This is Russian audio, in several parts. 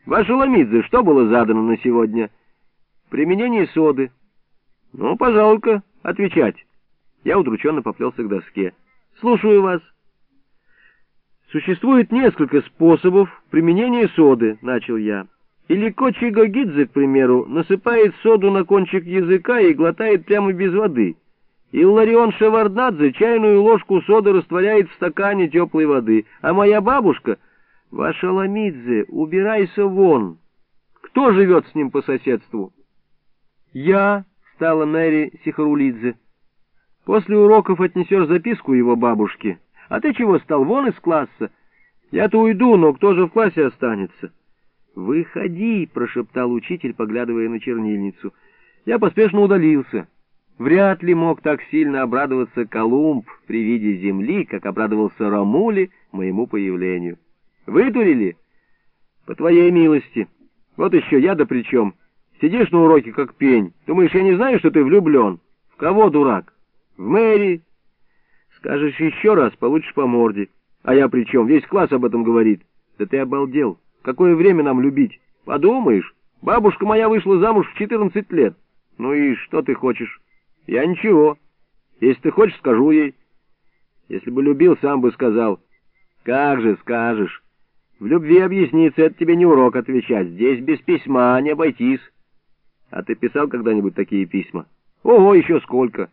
Ваша Ламидзе, что было задано на сегодня? Применение соды. Ну, пожалуй-ка, отвечать. Я удрученно поплелся к доске. Слушаю вас. Существует несколько способов применения соды, начал я. Илико Чигогидзе, к примеру, насыпает соду на кончик языка и глотает прямо без воды. Илларион Шеварднадзе чайную ложку соды растворяет в стакане теплой воды. А моя бабушка... Ваша Ламидзе, убирайся вон. Кто живет с ним по соседству? Я, стала Мэри Сихарулидзе. После уроков отнесешь записку его бабушке. А ты чего стал вон из класса? Я-то уйду, но кто же в классе останется? Выходи, прошептал учитель, поглядывая на чернильницу. Я поспешно удалился. Вряд ли мог так сильно обрадоваться Колумб при виде земли, как обрадовался Ромули моему появлению. Вытурили? По твоей милости. Вот еще я-то при чем? Сидишь на уроке как пень. Думаешь, я не знаю, что ты влюблен? В кого, дурак? В Мэри? Скажешь еще раз, получишь по морде. А я при чем? Весь класс об этом говорит. Да ты обалдел. Какое время нам любить? Подумаешь, бабушка моя вышла замуж в 14 лет. Ну и что ты хочешь? Я ничего. Если ты хочешь, скажу ей. Если бы любил, сам бы сказал. Как же скажешь. В любви объясниться — это тебе не урок отвечать. Здесь без письма не обойтись. А ты писал когда-нибудь такие письма? Ого, еще сколько!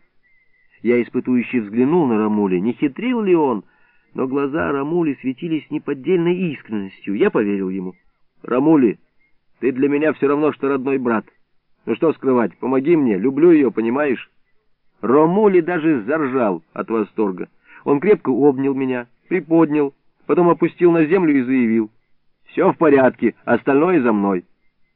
Я испытующе взглянул на Ромули. Не хитрил ли он? Но глаза Ромули светились неподдельной искренностью. Я поверил ему. Ромули, ты для меня все равно, что родной брат. Ну что скрывать, помоги мне, люблю ее, понимаешь? Ромули даже заржал от восторга. Он крепко обнял меня, приподнял, потом опустил на землю и заявил: «Все в порядке, остальное за мной».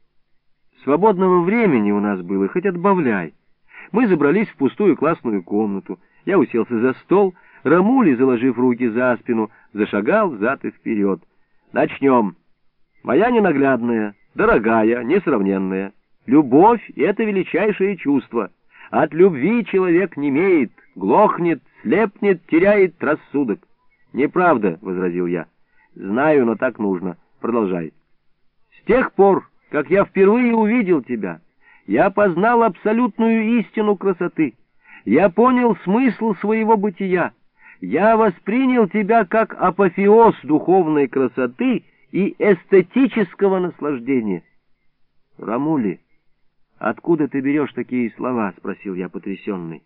Свободного времени у нас было, хоть отбавляй. Мы забрались в пустую классную комнату. Я уселся за стол, Ромули, заложив руки за спину, зашагал взад и вперед. «Начнем. Моя ненаглядная, дорогая, несравненная, любовь — это величайшее чувство. От любви человек немеет, глохнет, слепнет, теряет рассудок». «Неправда», — возразил я. «Знаю, но так нужно. Продолжай». «С тех пор, как я впервые увидел тебя, я познал абсолютную истину красоты. Я понял смысл своего бытия. Я воспринял тебя как апофеоз духовной красоты и эстетического наслаждения». «Ромули, откуда ты берешь такие слова?» — спросил я, потрясенный.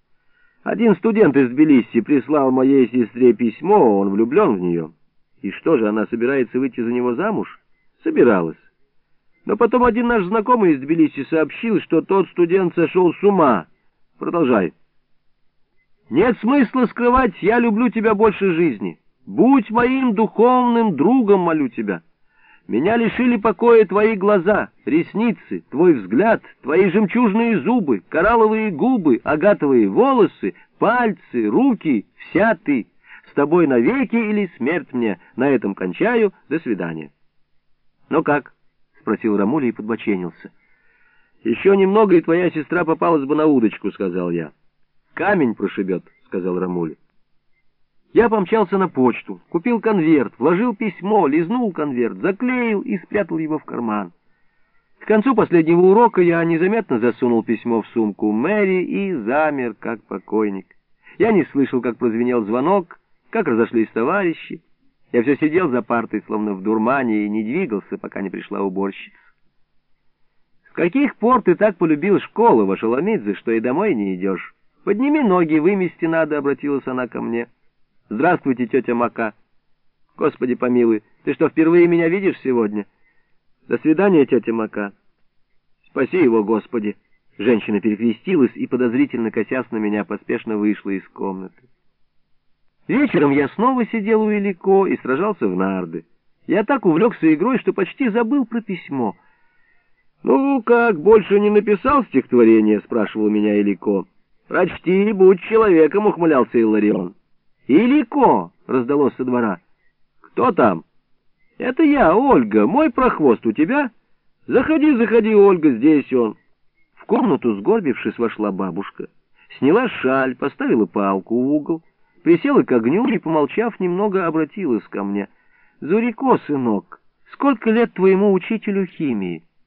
«Один студент из Тбилиси прислал моей сестре письмо, он влюблен в нее. И что же, она собирается выйти за него замуж? Собиралась. Но потом один наш знакомый из Тбилиси сообщил, что тот студент сошел с ума. Продолжай. Нет смысла скрывать, я люблю тебя больше жизни. Будь моим духовным другом, молю тебя. Меня лишили покоя твои глаза, ресницы, твой взгляд, твои жемчужные зубы, коралловые губы, агатовые волосы, пальцы, руки, вся ты. С тобой навеки или смерть мне. На этом кончаю. До свидания». «Ну как?» — спросил Ромули и подбоченился. «Еще немного, и твоя сестра попалась бы на удочку», — сказал я. «Камень прошибет», — сказал Ромули. Я помчался на почту, купил конверт, вложил письмо, лизнул конверт, заклеил и спрятал его в карман. К концу последнего урока я незаметно засунул письмо в сумку Мэри и замер, как покойник. Я не слышал, как прозвенел звонок, как разошлись товарищи. Я все сидел за партой, словно в дурмане, и не двигался, пока не пришла уборщица. «С каких пор ты так полюбил школу, ваша Ламидзе, что и домой не идешь? Подними ноги, вымести надо», — обратилась она ко мне. «Здравствуйте, тетя Мака». «Господи помилуй, ты что, впервые меня видишь сегодня?» «До свидания, тетя Мака». «Спаси его, Господи». Женщина перекрестилась и, подозрительно косясь на меня, поспешно вышла из комнаты. Вечером я снова сидел у Илико и сражался в нарды. Я так увлекся игрой, что почти забыл про письмо. «Ну как, больше не написал стихотворение?» — спрашивал меня Илико. «Прочти, будь человеком», — ухмылялся Илларион. «Илико!» — раздалось со двора. «Кто там?» «Это я, Ольга. Мой прохвост у тебя?» «Заходи, заходи, Ольга, здесь он». В комнату, сгорбившись, вошла бабушка. Сняла шаль, поставила палку в угол, присела к огню и, помолчав, немного обратилась ко мне. «Зурико, сынок, Сколько лет твоему учителю химии?